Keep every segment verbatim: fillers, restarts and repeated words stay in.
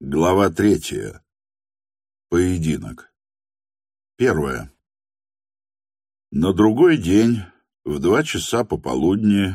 Глава третья. Поединок. Первое. На другой день, в два часа пополудни,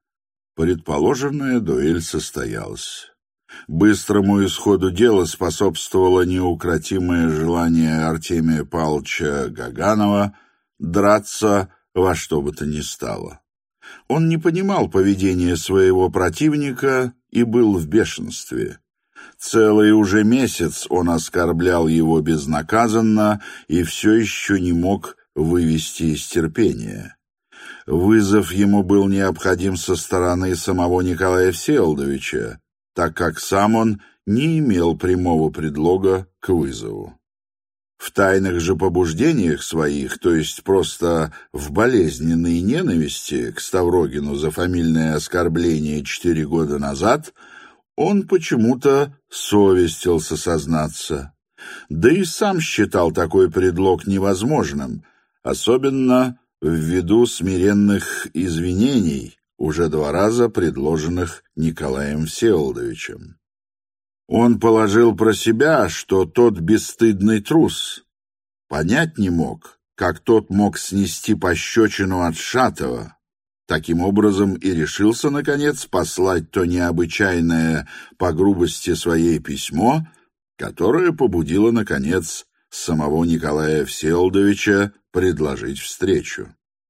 предположенная дуэль состоялась. Быстрому исходу дела способствовало неукротимое желание Артемия Павловича Гаганова драться во что бы то ни стало. Он не понимал поведения своего противника и был в бешенстве. Целый уже месяц он оскорблял его безнаказанно и все еще не мог вывести из терпения. Вызов ему был необходим со стороны самого Николая Всеволодовича, так как сам он не имел прямого предлога к вызову. В тайных же побуждениях своих, то есть просто в болезненной ненависти к Ставрогину за фамильное оскорбление четыре года назад, он почему-то совестился сознаться. Да и сам считал такой предлог невозможным, особенно ввиду смиренных извинений, уже два раза предложенных Николаем Всеволодовичем. Он положил про себя, что тот бесстыдный трус. Понять не мог, как тот мог снести пощечину от Шатова. Таким образом и решился, наконец, послать то необычайное по грубости своей письмо, которое побудило, наконец, самого Николая Всеволодовича предложить встречу.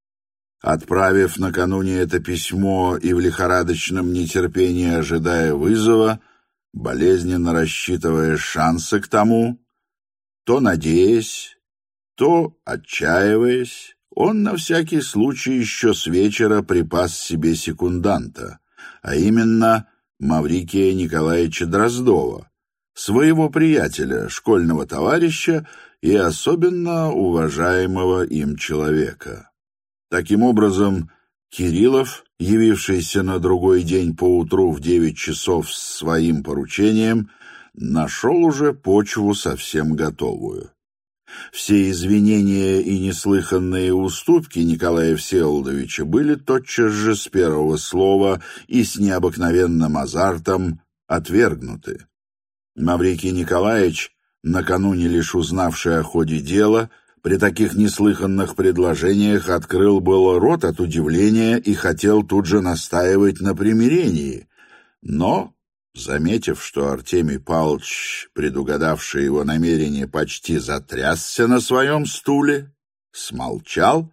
Отправив накануне это письмо и в лихорадочном нетерпении ожидая вызова, болезненно рассчитывая шансы к тому, то надеясь, то отчаиваясь, он на всякий случай еще с вечера припас себе секунданта, а именно Маврикия Николаевича Дроздова, своего приятеля, школьного товарища и особенно уважаемого им человека. Таким образом, Кириллов, явившийся на другой день поутру в девять часов с своим поручением, нашел уже почву совсем готовую. Все извинения и неслыханные уступки Николая Всеволодовича были тотчас же с первого слова и с необыкновенным азартом отвергнуты. Маврикий Николаевич, накануне лишь узнавший о ходе дела, при таких неслыханных предложениях открыл было рот от удивления и хотел тут же настаивать на примирении, но, заметив, что Артемий Павлович, предугадавший его намерение, почти затрясся на своем стуле, смолчал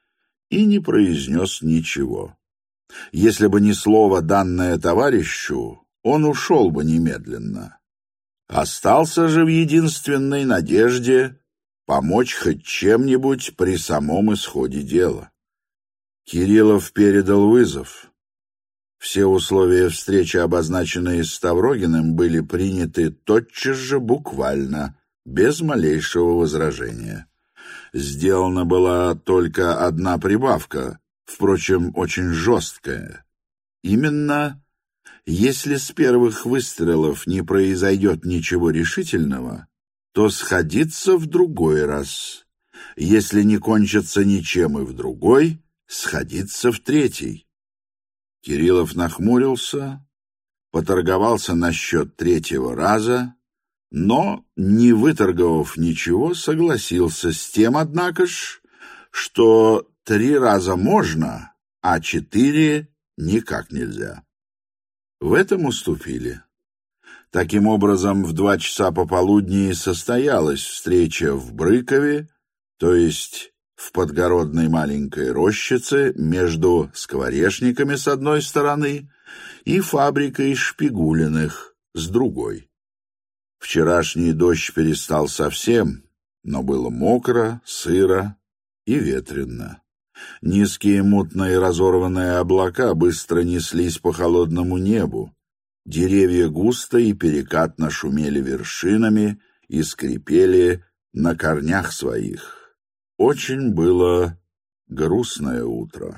и не произнес ничего. Если бы не слово, данное товарищу, он ушел бы немедленно. Остался же в единственной надежде помочь хоть чем-нибудь при самом исходе дела. Кириллов передал вызов. Все условия встречи, обозначенные Ставрогиным, были приняты тотчас же буквально, без малейшего возражения. Сделана была только одна прибавка, впрочем, очень жесткая. Именно, если с первых выстрелов не произойдет ничего решительного, то сходиться в другой раз. Если не кончится ничем и в другой, сходиться в третий. Кириллов нахмурился, поторговался насчет третьего раза, но, не выторговав ничего, согласился с тем, однако ж, что три раза можно, а четыре никак нельзя. В этом уступили. Таким образом, в два часа пополудни состоялась встреча в Брыкове, то есть в подгородной маленькой рощице между скворечниками с одной стороны и фабрикой Шпигулиных с другой. Вчерашний дождь перестал совсем, но было мокро, сыро и ветрено. Низкие мутные разорванные облака быстро неслись по холодному небу. Деревья густо и перекатно шумели вершинами и скрипели на корнях своих. Очень было грустное утро.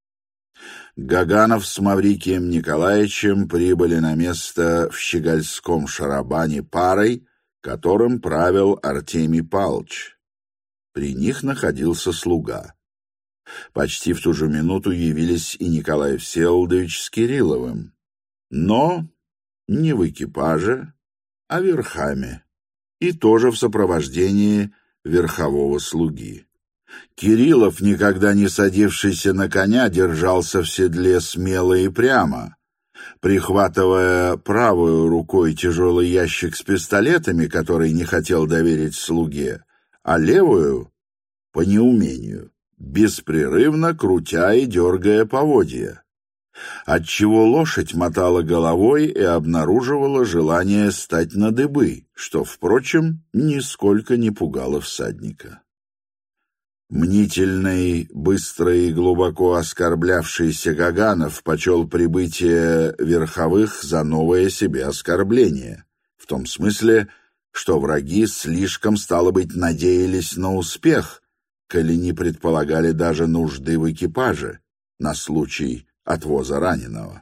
Гаганов с Маврикием Николаевичем прибыли на место в щегольском шарабане парой, которым правил Артемий Павлович. При них находился слуга. Почти в ту же минуту явились и Николай Всеволодович с Кирилловым. Но ни в экипаже, а верхами, и тоже в сопровождении верхового слуги. Кириллов, никогда не садившийся на коня, держался в седле смело и прямо, прихватывая правой рукой тяжелый ящик с пистолетами, который не хотел доверить слуге, а левую, по неумению, беспрерывно крутя и дергая поводья, отчего лошадь мотала головой и обнаруживала желание стать на дыбы, что, впрочем, нисколько не пугало всадника. Мнительный, быстро и глубоко оскорблявшийся Гаганов почел прибытие верховых за новое себе оскорбление, в том смысле, что враги слишком, стало быть, надеялись на успех, коли не предполагали даже нужды в экипаже на случай отвоза раненого.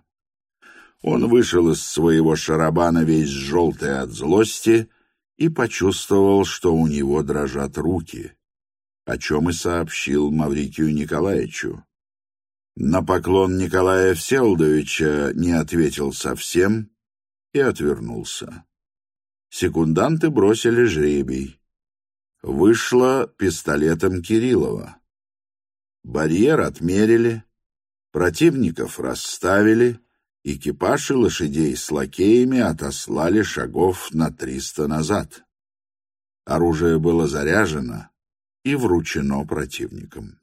Он вышел из своего шарабана весь желтый от злости и почувствовал, что у него дрожат руки, о чем и сообщил Маврикию Николаевичу. На поклон Николая Всеволодовича не ответил совсем и отвернулся. Секунданты бросили жребий. Вышло пистолетом Кириллова. Барьер отмерили, противников расставили, экипаж и лошадей с лакеями отослали шагов на триста назад. Оружие было заряжено и вручено противникам.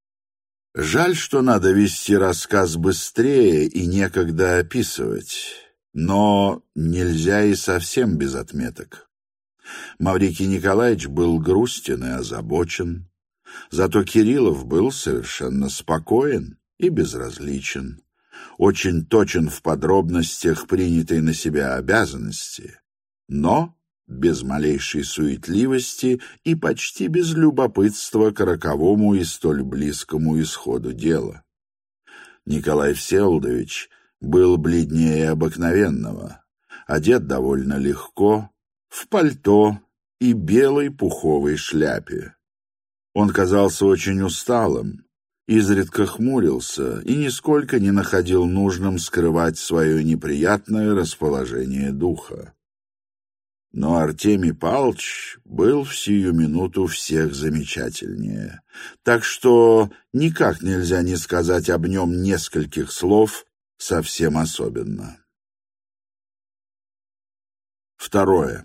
Жаль, что надо вести рассказ быстрее и некогда описывать, но нельзя и совсем без отметок. Маврикий Николаевич был грустен и озабочен, зато Кириллов был совершенно спокоен и безразличен, очень точен в подробностях принятой на себя обязанности, но без малейшей суетливости и почти без любопытства к роковому и столь близкому исходу дела. Николай Всеволодович был бледнее обыкновенного, одет довольно легко, в пальто и белой пуховой шляпе. Он казался очень усталым, изредка хмурился и нисколько не находил нужным скрывать свое неприятное расположение духа. Но Артемий Павлович был в сию минуту всех замечательнее, так что никак нельзя не сказать об нем нескольких слов совсем особенно. Второе.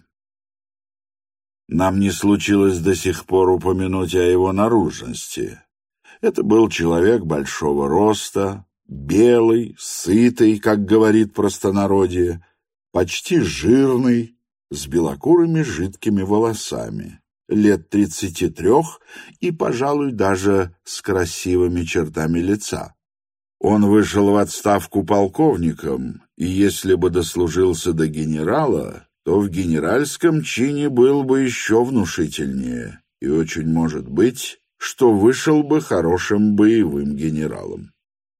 Нам не случилось до сих пор упомянуть о его наружности. Это был человек большого роста, белый, сытый, как говорит простонародье, почти жирный, с белокурыми жидкими волосами, лет тридцати трех и, пожалуй, даже с красивыми чертами лица. Он вышел в отставку полковником, и если бы дослужился до генерала, то в генеральском чине был бы еще внушительнее, и очень может быть, что вышел бы хорошим боевым генералом.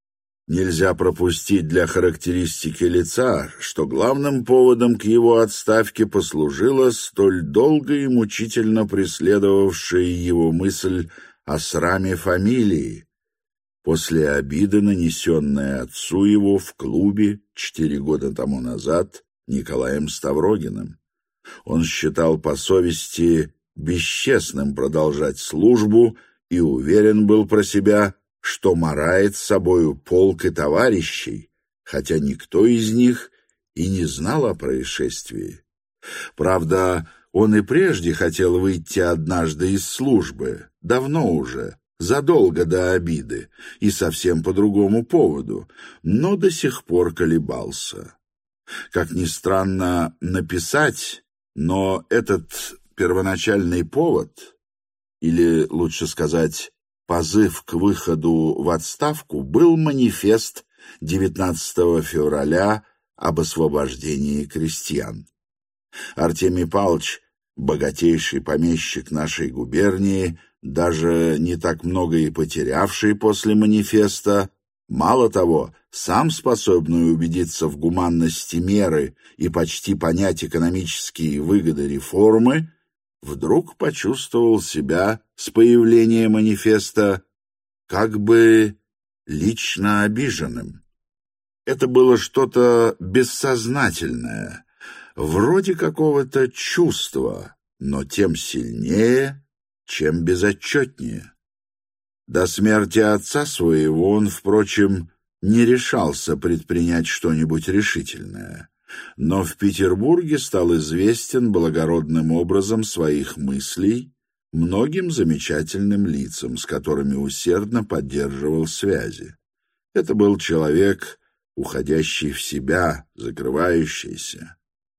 Нельзя пропустить для характеристики лица, что главным поводом к его отставке послужила столь долго и мучительно преследовавшая его мысль о сраме фамилии, после обиды, нанесенной отцу его в клубе четыре года тому назад Николаем Ставрогиным. Он считал по совести бесчестным продолжать службу и уверен был про себя, что марает с собою полк и товарищей, хотя никто из них и не знал о происшествии. Правда, он и прежде хотел выйти однажды из службы, давно уже, задолго до обиды, и совсем по другому поводу, но до сих пор колебался. Как ни странно написать, но этот первоначальный повод, или, лучше сказать, позыв к выходу в отставку, был манифест девятнадцатого февраля об освобождении крестьян. Артемий Павлович, богатейший помещик нашей губернии, даже не так много и потерявший после манифеста, мало того, сам способный убедиться в гуманности меры и почти понять экономические выгоды реформы, вдруг почувствовал себя с появлением манифеста как бы лично обиженным. Это было что-то бессознательное, вроде какого-то чувства, но тем сильнее, чем безотчетнее. До смерти отца своего он, впрочем, не решался предпринять что-нибудь решительное, но в Петербурге стал известен благородным образом своих мыслей многим замечательным лицам, с которыми усердно поддерживал связи. Это был человек, уходящий в себя, закрывающийся.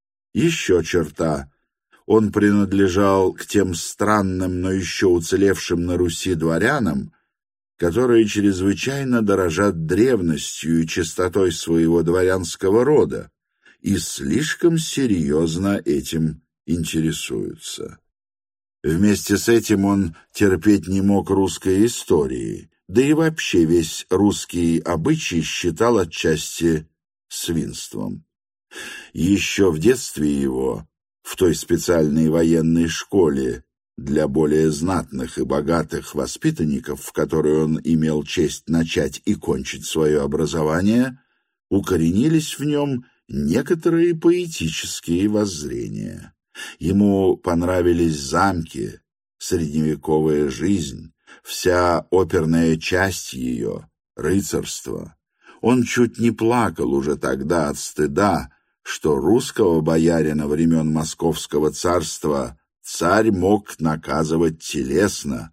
Еще черта. Он принадлежал к тем странным, но еще уцелевшим на Руси дворянам, которые чрезвычайно дорожат древностью и чистотой своего дворянского рода и слишком серьезно этим интересуются. Вместе с этим он терпеть не мог русской истории, да и вообще весь русский обычай считал отчасти свинством. Еще в детстве его, в той специальной военной школе для более знатных и богатых воспитанников, в которой он имел честь начать и кончить свое образование, укоренились в нем некоторые поэтические воззрения. Ему понравились замки, средневековая жизнь, вся оперная часть ее, рыцарство. Он чуть не плакал уже тогда от стыда, что русского боярина времен Московского царства царь мог наказывать телесно,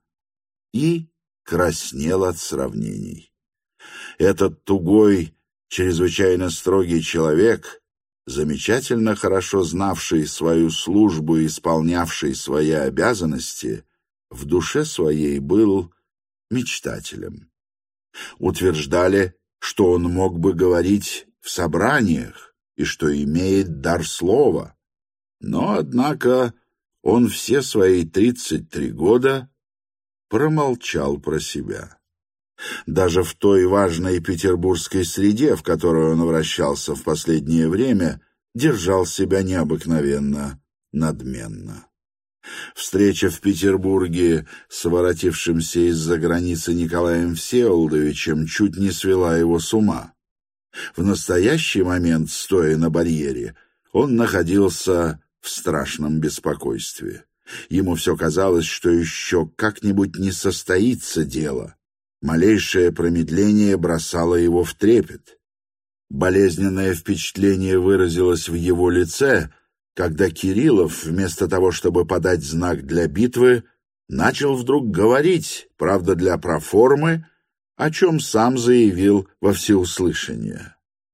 и краснел от сравнений. Этот тугой, чрезвычайно строгий человек, замечательно хорошо знавший свою службу и исполнявший свои обязанности, в душе своей был мечтателем. Утверждали, что он мог бы говорить в собраниях и что имеет дар слова, но, однако, он все свои тридцать три года промолчал про себя. Даже в той важной петербургской среде, в которой он вращался в последнее время, держал себя необыкновенно надменно. Встреча в Петербурге с воротившимся из-за границы Николаем Всеволодовичем чуть не свела его с ума. В настоящий момент, стоя на барьере, он находился в страшном беспокойстве. Ему все казалось, что еще как-нибудь не состоится дело. Малейшее промедление бросало его в трепет. Болезненное впечатление выразилось в его лице, когда Кириллов, вместо того, чтобы подать знак для битвы, начал вдруг говорить, правда для проформы, о чем сам заявил во всеуслышание.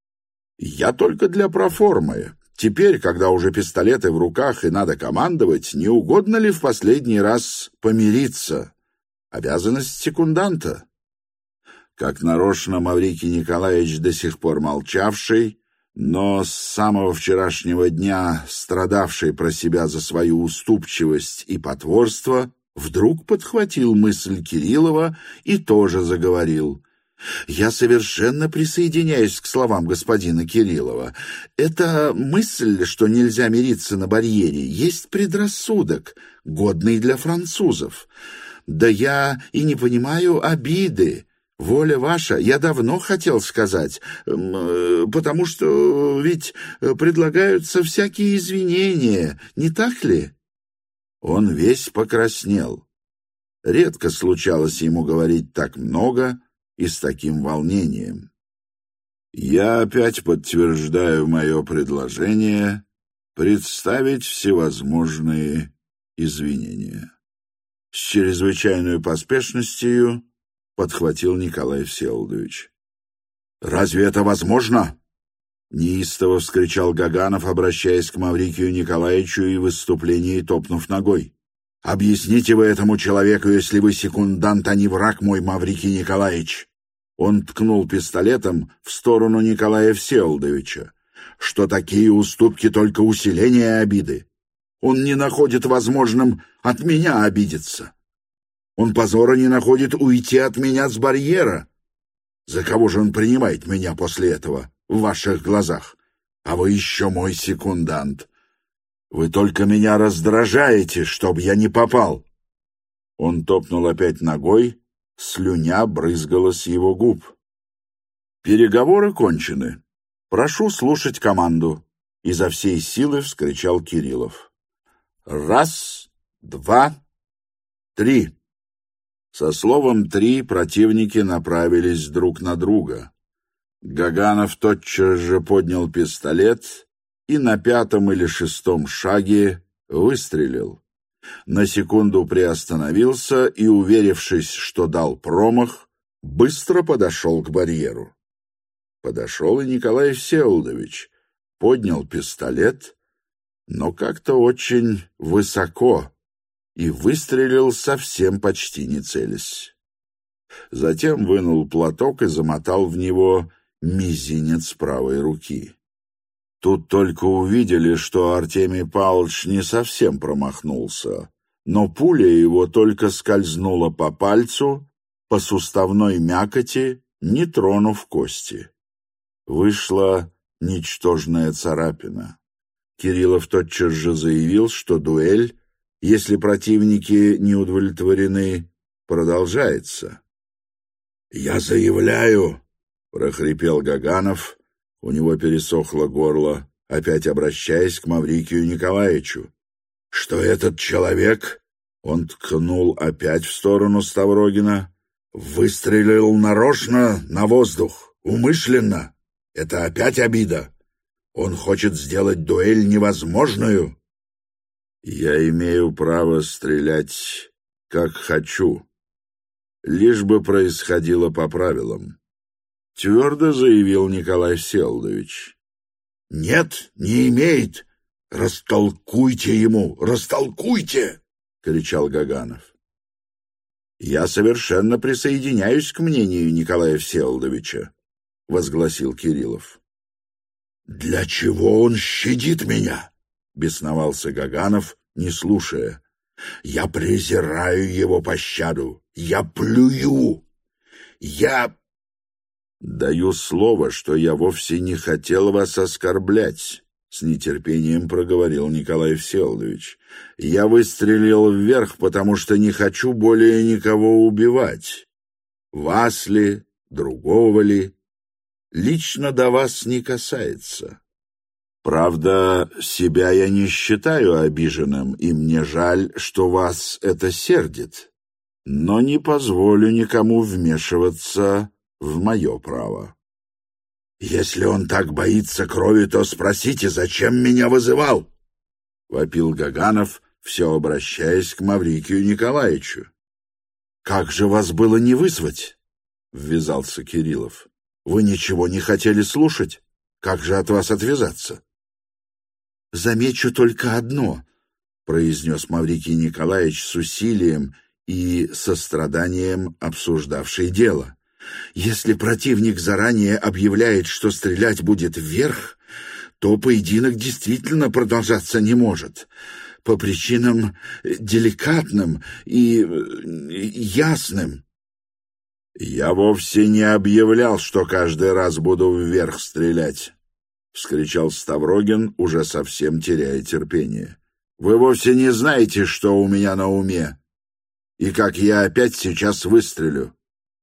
«Я только для проформы. Теперь, когда уже пистолеты в руках и надо командовать, не угодно ли в последний раз помириться? Обязанность секунданта». Как нарочно Маврикий Николаевич, до сих пор молчавший, но с самого вчерашнего дня страдавший про себя за свою уступчивость и потворство, вдруг подхватил мысль Кириллова и тоже заговорил. «Я совершенно присоединяюсь к словам господина Кириллова. Эта мысль, что нельзя мириться на барьере, есть предрассудок, годный для французов. Да я и не понимаю обиды. Воля ваша, я давно хотел сказать, потому что ведь предлагаются всякие извинения, не так ли?» Он весь покраснел. Редко случалось ему говорить так много и с таким волнением. «Я опять подтверждаю мое предложение представить всевозможные извинения». С чрезвычайной поспешностью подхватил Николай Всеволодович. «Разве это возможно?» — неистово вскричал Гаганов, обращаясь к Маврикию Николаевичу и в выступлении топнув ногой. «Объясните вы этому человеку, если вы секундант, а не враг мой, Маврикий Николаевич!» Он ткнул пистолетом в сторону Николая Всеволодовича, что такие уступки только усиление обиды. Он не находит возможным от меня обидеться. Он позора не находит уйти от меня с барьера. За кого же он принимает меня после этого в ваших глазах? А вы еще мой секундант. Вы только меня раздражаете, чтоб я не попал. Он топнул опять ногой, слюня брызгала с его губ. «Переговоры кончены. Прошу слушать команду». — изо всей силы вскричал Кириллов. «Раз, два, три!» Со словом «три» противники направились друг на друга. Гаганов тотчас же поднял пистолет и на пятом или шестом шаге выстрелил. На секунду приостановился и, уверившись, что дал промах, быстро подошел к барьеру. Подошел и Николай Всеволодович, поднял пистолет, но как-то очень высоко, и выстрелил совсем почти не целясь. Затем вынул платок и замотал в него мизинец правой руки. Тут только увидели, что Артемий Павлович не совсем промахнулся, но пуля его только скользнула по пальцу, по суставной мякоти, не тронув кости. Вышла ничтожная царапина. Кириллов тотчас же заявил, что дуэль, если противники не удовлетворены, продолжается. «Я заявляю», — прохрипел Гаганов, у него пересохло горло, опять обращаясь к Маврикию Николаевичу, «что этот человек, — он ткнул опять в сторону Ставрогина, — выстрелил нарочно на воздух, умышленно. Это опять обида. Он хочет сделать дуэль невозможную». «Я имею право стрелять, как хочу, лишь бы происходило по правилам», — твердо заявил Николай Всеволодович. «Нет, не имеет. Растолкуйте ему, растолкуйте!» — кричал Гаганов. «Я совершенно присоединяюсь к мнению Николая Всеволодовича», — возгласил Кириллов. «Для чего он щадит меня?» — бесновался Гаганов, не слушая. «Я презираю его пощаду. Я плюю. Я...» «Даю слово, что я вовсе не хотел вас оскорблять», — с нетерпением проговорил Николай Всеволодович. «Я выстрелил вверх, потому что не хочу более никого убивать. Вас ли, другого ли, лично до вас не касается. Правда, себя я не считаю обиженным, и мне жаль, что вас это сердит, но не позволю никому вмешиваться в мое право». «Если он так боится крови, то спросите, зачем меня вызывал?» — вопил Гаганов, все обращаясь к Маврикию Николаевичу. «Как же вас было не вызвать?» — ввязался Кириллов. «Вы ничего не хотели слушать? Как же от вас отвязаться?» «Замечу только одно», — произнес Маврикий Николаевич с усилием и состраданием обсуждавший дело. «Если противник заранее объявляет, что стрелять будет вверх, то поединок действительно продолжаться не может. По причинам деликатным и ясным». «Я вовсе не объявлял, что каждый раз буду вверх стрелять», — вскричал Ставрогин, уже совсем теряя терпение. «Вы вовсе не знаете, что у меня на уме, и как я опять сейчас выстрелю.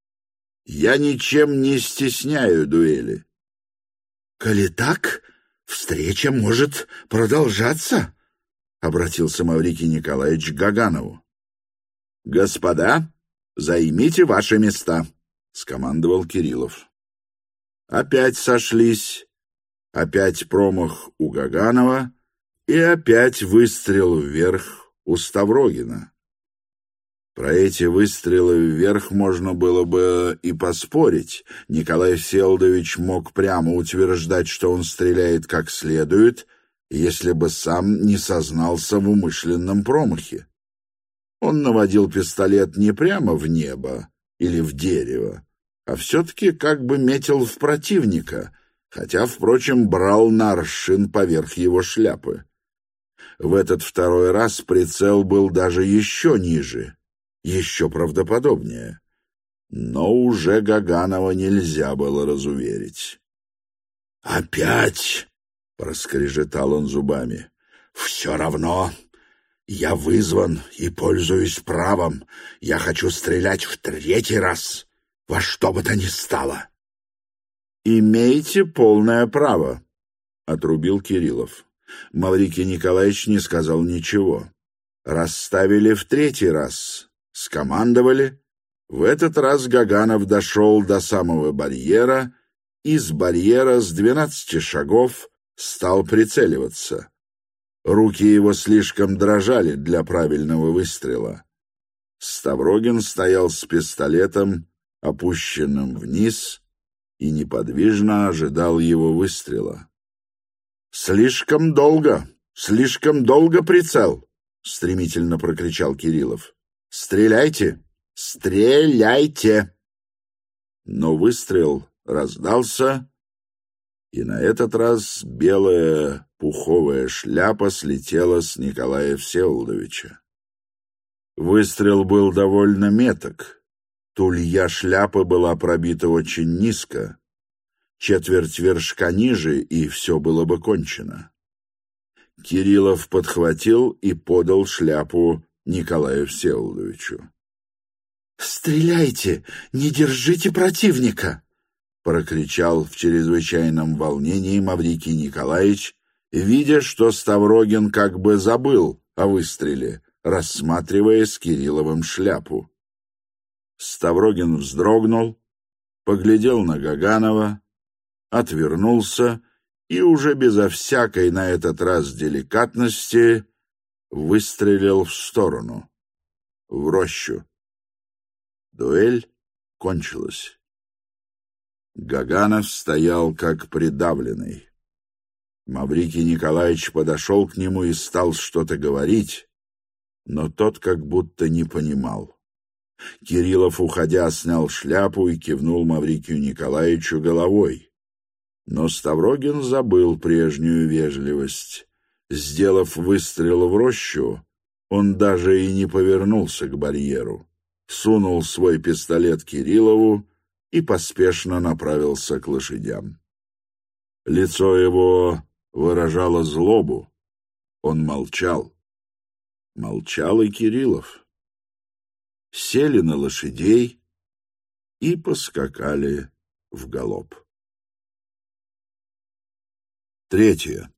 Я ничем не стесняю дуэли». «Коли так, встреча может продолжаться», — обратился Маврикий Николаевич к Гаганову. «Господа, займите ваши места», — скомандовал Кириллов. Опять сошлись, опять промах у Гаганова и опять выстрел вверх у Ставрогина. Про эти выстрелы вверх можно было бы и поспорить. Николай Всеволодович мог прямо утверждать, что он стреляет как следует, если бы сам не сознался в умышленном промахе. Он наводил пистолет не прямо в небо или в дерево, а все-таки как бы метил в противника, хотя, впрочем, брал на аршин поверх его шляпы. В этот второй раз прицел был даже еще ниже, еще правдоподобнее, но уже Гаганова нельзя было разуверить. «Опять!» — проскрежетал он зубами. «Все равно. Я вызван и пользуюсь правом. Я хочу стрелять в третий раз, во что бы то ни стало». «Имеете полное право», — отрубил Кириллов. Маврикий Николаевич не сказал ничего. Расставили в третий раз. Скомандовали. В этот раз Гаганов дошел до самого барьера и с барьера с двенадцати шагов стал прицеливаться. Руки его слишком дрожали для правильного выстрела. Ставрогин стоял с пистолетом, опущенным вниз, и неподвижно ожидал его выстрела. «Слишком долго, слишком долго прицел!» — стремительно прокричал Кириллов. «Стреляйте! Стреляйте!» Но выстрел раздался, и на этот раз белая пуховая шляпа слетела с Николая Всеволодовича. Выстрел был довольно меток. Тулья шляпы была пробита очень низко, четверть вершка ниже, и все было бы кончено. Кириллов подхватил и подал шляпу Николаю Всеволодовичу. «Стреляйте! Не держите противника!» — прокричал в чрезвычайном волнении Маврикий Николаевич, видя, что Ставрогин как бы забыл о выстреле, рассматривая с Кирилловым шляпу. Ставрогин вздрогнул, поглядел на Гаганова, отвернулся и уже безо всякой на этот раз деликатности выстрелил в сторону, в рощу. Дуэль кончилась. Гаганов стоял как придавленный. Маврикий Николаевич подошел к нему и стал что-то говорить, но тот как будто не понимал. Кириллов, уходя, снял шляпу и кивнул Маврикию Николаевичу головой. Но Ставрогин забыл прежнюю вежливость. Сделав выстрел в рощу, он даже и не повернулся к барьеру, сунул свой пистолет Кириллову и поспешно направился к лошадям. Лицо его выражало злобу. Он молчал. Молчал и Кириллов. Сели на лошадей и поскакали в галоп. Третье.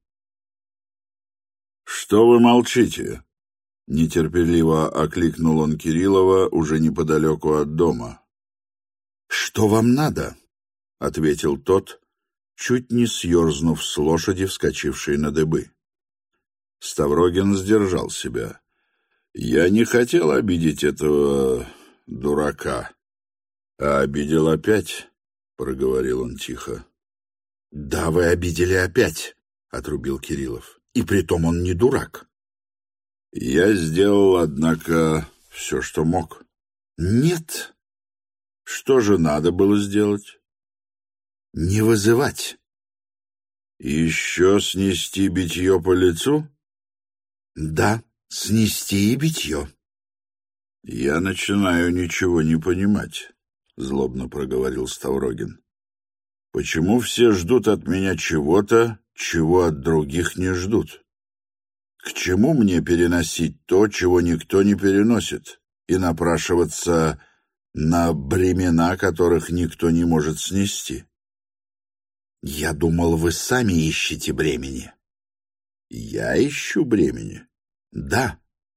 «Что вы молчите?» — нетерпеливо окликнул он Кириллова уже неподалеку от дома. «Что вам надо?» — ответил тот, чуть не съерзнув с лошади, вскочившей на дыбы. Ставрогин сдержал себя. «Я не хотел обидеть этого дурака, а обидел опять», — проговорил он тихо. «Да, вы обидели опять», — отрубил Кириллов. «И притом он не дурак». «Я сделал, однако, все, что мог». «Нет». «Что же надо было сделать?» «Не вызывать». «Еще снести битье по лицу?» «Да, снести и битье». «Я начинаю ничего не понимать», — злобно проговорил Ставрогин. «Почему все ждут от меня чего-то, чего от других не ждут? К чему мне переносить то, чего никто не переносит, и напрашиваться на бремена, которых никто не может снести?» «Я думал, вы сами ищете бремени». «Я ищу бремени?» «Да».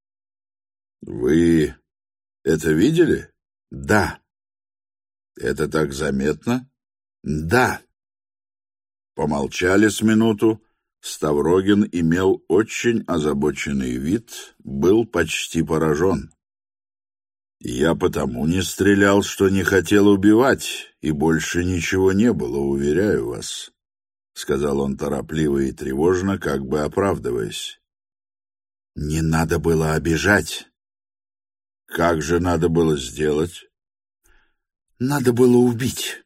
«Вы это видели?» «Да». «Это так заметно?» «Да». Помолчали с минуту. Ставрогин имел очень озабоченный вид, был почти поражен. «Я потому не стрелял, что не хотел убивать, и больше ничего не было, уверяю вас», — сказал он торопливо и тревожно, как бы оправдываясь. «Не надо было обижать». «Как же надо было сделать?» «Надо было убить».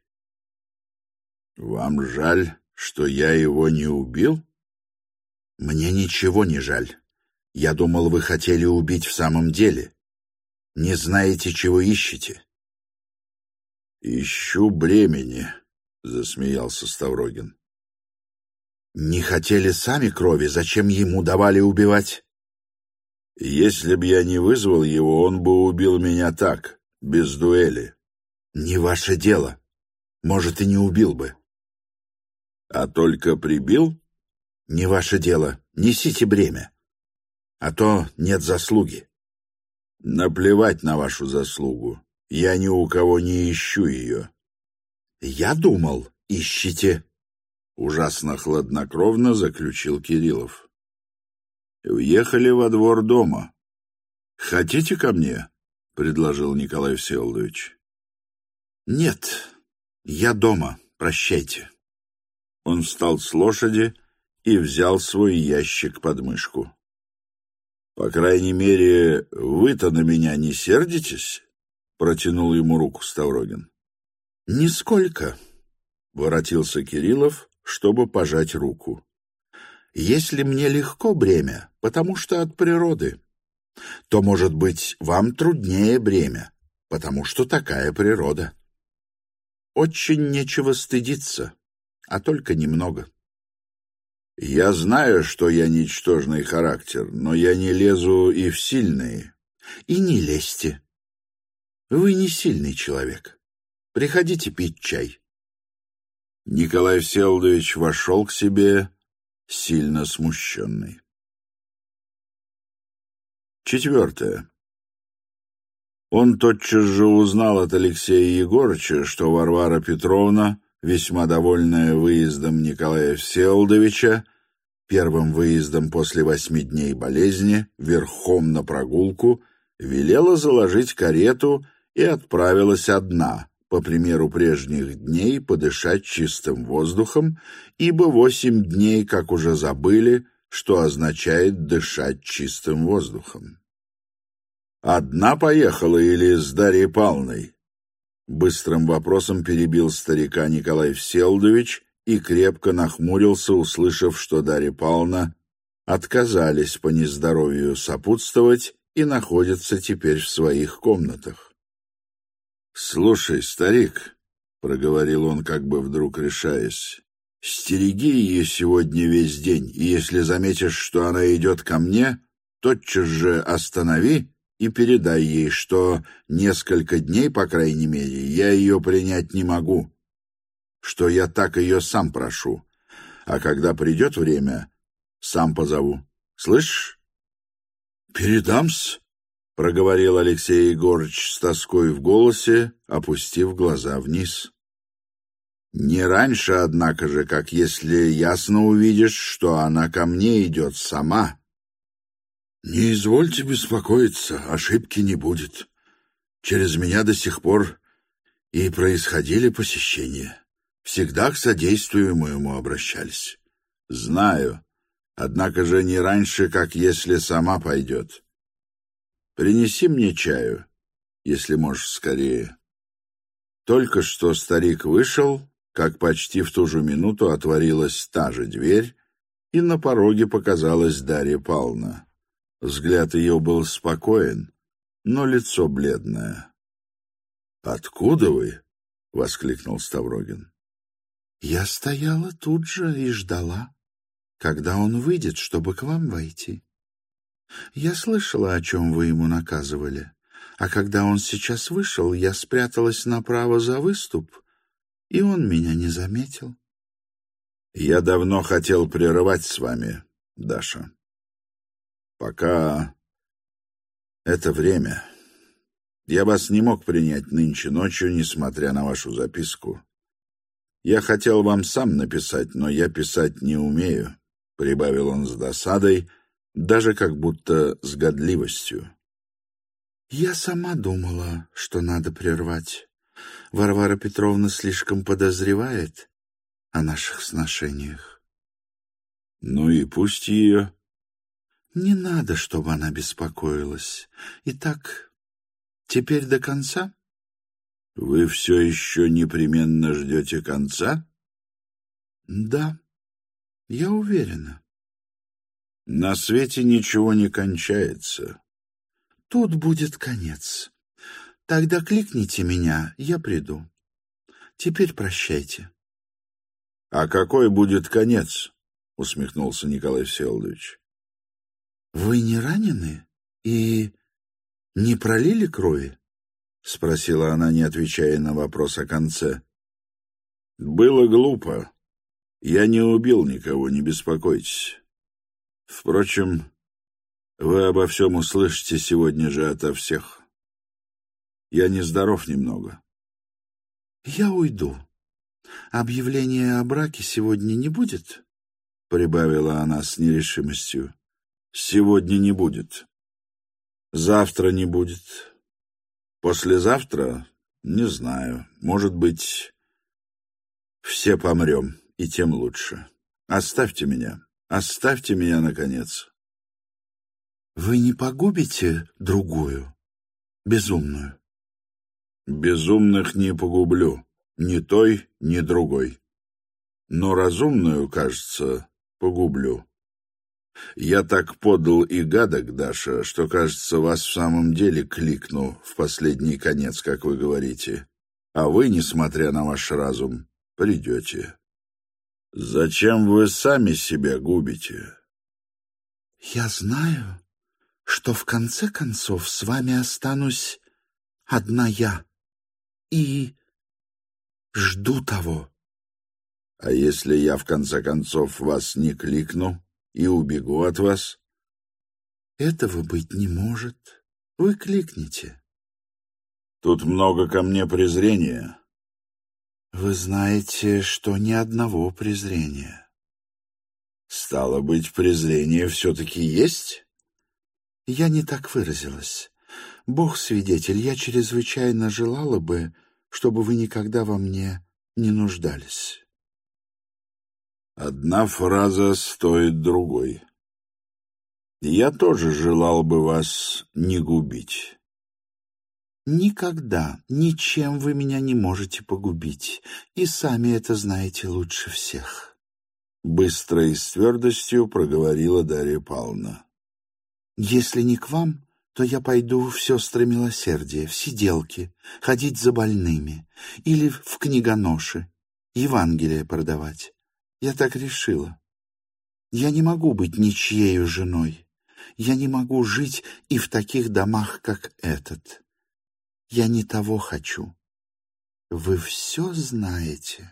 «Вам жаль, что я его не убил?» «Мне ничего не жаль. Я думал, вы хотели убить в самом деле. Не знаете, чего ищете». «Ищу бремени», — засмеялся Ставрогин. «Не хотели сами крови, зачем ему давали убивать?» «Если б я не вызвал его, он бы убил меня так, без дуэли». «Не ваше дело. Может, и не убил бы». «А только прибил?» Не ваше дело, несите бремя, а то нет заслуги. Наплевать на вашу заслугу, я ни у кого не ищу ее. Я думал, ищите. Ужасно хладнокровно заключил Кириллов. Въехали во двор дома. Хотите ко мне? Предложил Николай Всеволодович. Нет, я дома, прощайте. Он встал с лошади и взял свой ящик под мышку. По крайней мере, вы-то на меня не сердитесь? Протянул ему руку Ставрогин. Нисколько, воротился Кириллов, чтобы пожать руку. Если мне легко бремя, потому что от природы, то, может быть, вам труднее бремя, потому что такая природа. Очень нечего стыдиться, а только немного. Я знаю, что я ничтожный характер, но я не лезу и в сильные. И не лезьте. Вы не сильный человек. Приходите пить чай. Николай Всеволодович вошел к себе, сильно смущенный. Четвертое. Он тотчас же узнал от Алексея Егорыча, что Варвара Петровна, весьма довольная выездом Николая Всеволодовича, первым выездом после восьми дней болезни, верхом на прогулку, велела заложить карету и отправилась одна, по примеру прежних дней, подышать чистым воздухом, ибо восемь дней, как уже забыли, что означает дышать чистым воздухом. «Одна поехала или с Дарьей Павловной?» Быстрым вопросом перебил старика Николай Всеволодович и крепко нахмурился, услышав, что Дарья Павловна отказались по нездоровью сопутствовать и находятся теперь в своих комнатах. «Слушай, старик», — проговорил он, как бы вдруг решаясь, — «стереги ее сегодня весь день, и если заметишь, что она идет ко мне, тотчас же останови и передай ей, что несколько дней, по крайней мере, я ее принять не могу, что я так ее сам прошу, а когда придет время, сам позову. Слышишь?» «Передам-с», — проговорил Алексей Егорыч с тоской в голосе, опустив глаза вниз. «Не раньше, однако же, как если ясно увидишь, что она ко мне идет сама». «Не извольте беспокоиться, ошибки не будет. Через меня до сих пор и происходили посещения. Всегда к содействию моему обращались». «Знаю, однако же не раньше, как если сама пойдет. Принеси мне чаю, если можешь скорее». Только что старик вышел, как почти в ту же минуту отворилась та же дверь, и на пороге показалась Дарья Павловна. Взгляд ее был спокоен, но лицо бледное. «Откуда вы?» — воскликнул Ставрогин. «Я стояла тут же и ждала, когда он выйдет, чтобы к вам войти. Я слышала, о чем вы ему наказывали, а когда он сейчас вышел, я спряталась направо за выступ, и он меня не заметил». «Я давно хотел прерывать с вами, Даша. Пока это время. Я вас не мог принять нынче ночью, несмотря на вашу записку. Я хотел вам сам написать, но я писать не умею», — прибавил он с досадой, даже как будто с годливостью. «Я сама думала, что надо прервать. Варвара Петровна слишком подозревает о наших сношениях». «Ну и пусть ее...» «Не надо, чтобы она беспокоилась. Итак, теперь до конца?» «Вы все еще непременно ждете конца?» «Да, я уверена». «На свете ничего не кончается». «Тут будет конец. Тогда кликните меня, я приду. Теперь прощайте». «А какой будет конец?» — усмехнулся Николай Всеволодович. «Вы не ранены и не пролили крови?» — спросила она, не отвечая на вопрос о конце. «Было глупо. Я не убил никого, не беспокойтесь. Впрочем, вы обо всем услышите сегодня же ото всех. Я нездоров немного. Я уйду. Объявления о браке сегодня не будет? Прибавила она с нерешимостью. Сегодня не будет. Завтра не будет. Послезавтра? Не знаю. Может быть, все помрем, и тем лучше. Оставьте меня. Оставьте меня, наконец. Вы не погубите другую, безумную? Безумных не погублю. Ни той, ни другой. Но разумную, кажется, погублю. Я так подал и гадок, Даша, что, кажется, вас в самом деле кликну в последний конец, как вы говорите. А вы, несмотря на ваш разум, придете. Зачем вы сами себя губите? Я знаю, что в конце концов с вами останусь одна я. И жду того. А если я в конце концов вас не кликну и убегу от вас? Этого быть не может. Вы кликните. Тут много ко мне презрения. Вы знаете, что ни одного презрения. Стало быть, презрение все-таки есть? Я не так выразилась. Бог свидетель, я чрезвычайно желала бы, чтобы вы никогда во мне не нуждались. Одна фраза стоит другой. Я тоже желал бы вас не губить. Никогда, ничем вы меня не можете погубить, и сами это знаете лучше всех. Быстро и с твердостью проговорила Дарья Павловна. Если не к вам, то я пойду в сестры милосердия, в сиделки, ходить за больными, или в книгоноши, Евангелие продавать. Я так решила. Я не могу быть ничьею женой. Я не могу жить и в таких домах, как этот. Я не того хочу. Вы все знаете?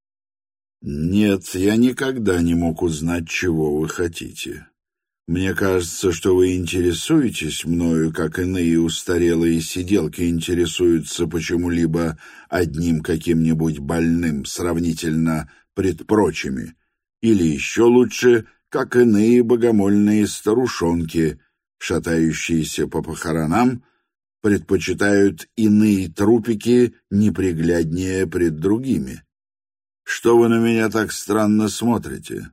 Нет, я никогда не мог узнать, чего вы хотите. Мне кажется, что вы интересуетесь мною, как иные устарелые сиделки интересуются почему-либо одним каким-нибудь больным сравнительно пред прочими, или еще лучше, как иные богомольные старушонки, шатающиеся по похоронам, предпочитают иные трупики непригляднее пред другими. Что вы на меня так странно смотрите?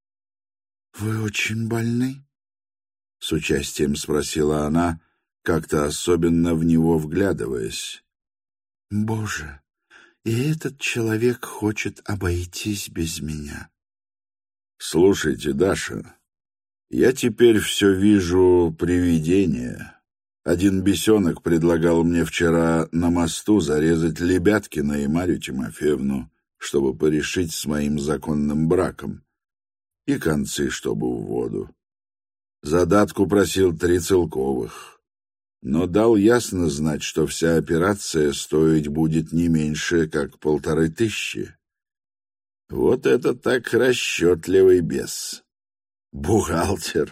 — Вы очень больны? — с участием спросила она, как-то особенно в него вглядываясь. — Боже, и этот человек хочет обойтись без меня. — Слушайте, Даша, я теперь все вижу привидение. Один бесенок предлагал мне вчера на мосту зарезать Лебяткина и Марью Тимофеевну, чтобы порешить с моим законным браком, и концы, чтобы в воду. Задатку просил три целковых, но дал ясно знать, что вся операция стоить будет не меньше, как полторы тысячи. Вот это так расчетливый бес. Бухгалтер.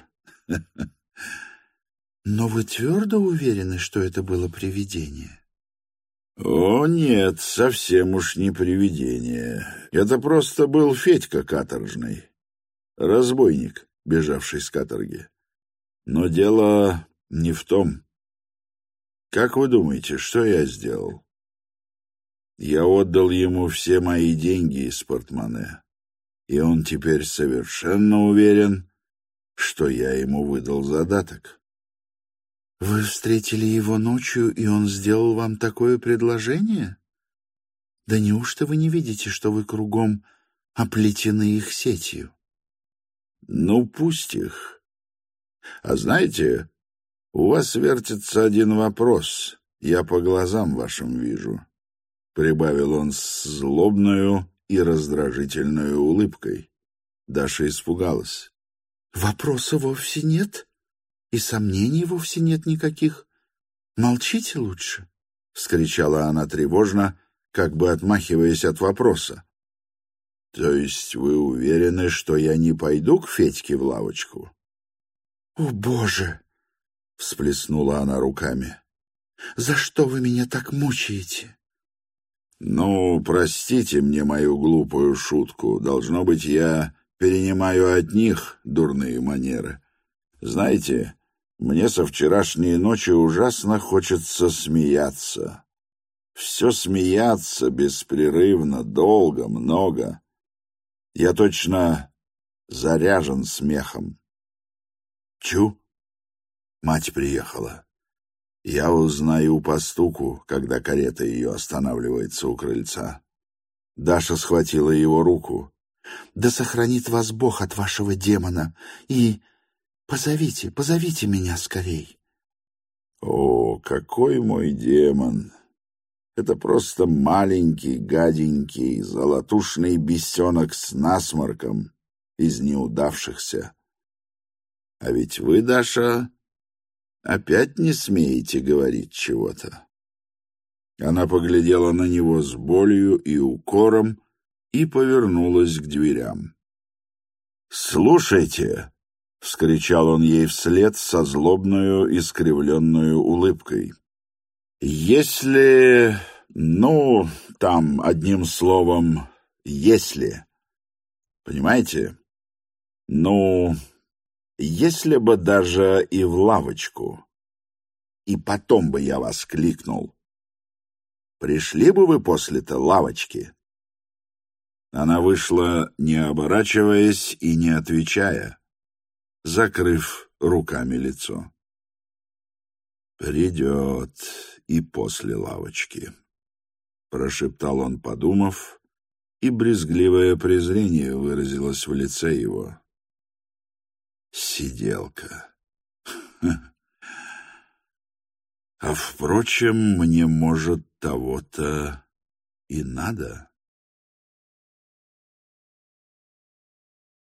Но вы твердо уверены, что это было привидение? О, нет, совсем уж не привидение. Это просто был Федька каторжный. Разбойник, бежавший с каторги. Но дело не в том. Как вы думаете, что я сделал? Я отдал ему все мои деньги из портмоне, и он теперь совершенно уверен, что я ему выдал задаток. Вы встретили его ночью, и он сделал вам такое предложение? Да неужто вы не видите, что вы кругом оплетены их сетью? Ну, пусть их. А знаете, у вас вертится один вопрос, я по глазам вашим вижу, — прибавил он с злобною и раздражительной улыбкой. Даша испугалась. — Вопроса вовсе нет, и сомнений вовсе нет никаких. Молчите лучше, — вскричала она тревожно, как бы отмахиваясь от вопроса. — То есть вы уверены, что я не пойду к Федьке в лавочку? О, Боже! — всплеснула она руками. «За что вы меня так мучаете?» «Ну, простите мне мою глупую шутку. Должно быть, я перенимаю от них дурные манеры. Знаете, мне со вчерашней ночи ужасно хочется смеяться. Все смеяться беспрерывно, долго, много. Я точно заряжен смехом. Чу! Мать приехала. Я узнаю по стуку, когда карета ее останавливается у крыльца. Даша схватила его руку. «Да сохранит вас Бог от вашего демона! И позовите, позовите меня скорей!» «О, какой мой демон! Это просто маленький, гаденький, золотушный бесенок с насморком из неудавшихся. А ведь вы, Даша, опять не смеете говорить чего-то». Она поглядела на него с болью и укором и повернулась к дверям. «Слушайте!» — вскричал он ей вслед со злобную искривленную улыбкой. «Если, ну, там, одним словом, если, понимаете? Ну, если бы даже и в лавочку, и потом бы я вас кликнул, пришли бы вы после-то лавочки?» Она вышла, не оборачиваясь и не отвечая, закрыв руками лицо. «Придет и после лавочки», — прошептал он, подумав, и брезгливое презрение выразилось в лице его. «Сиделка. А, впрочем, мне, может, того-то и надо».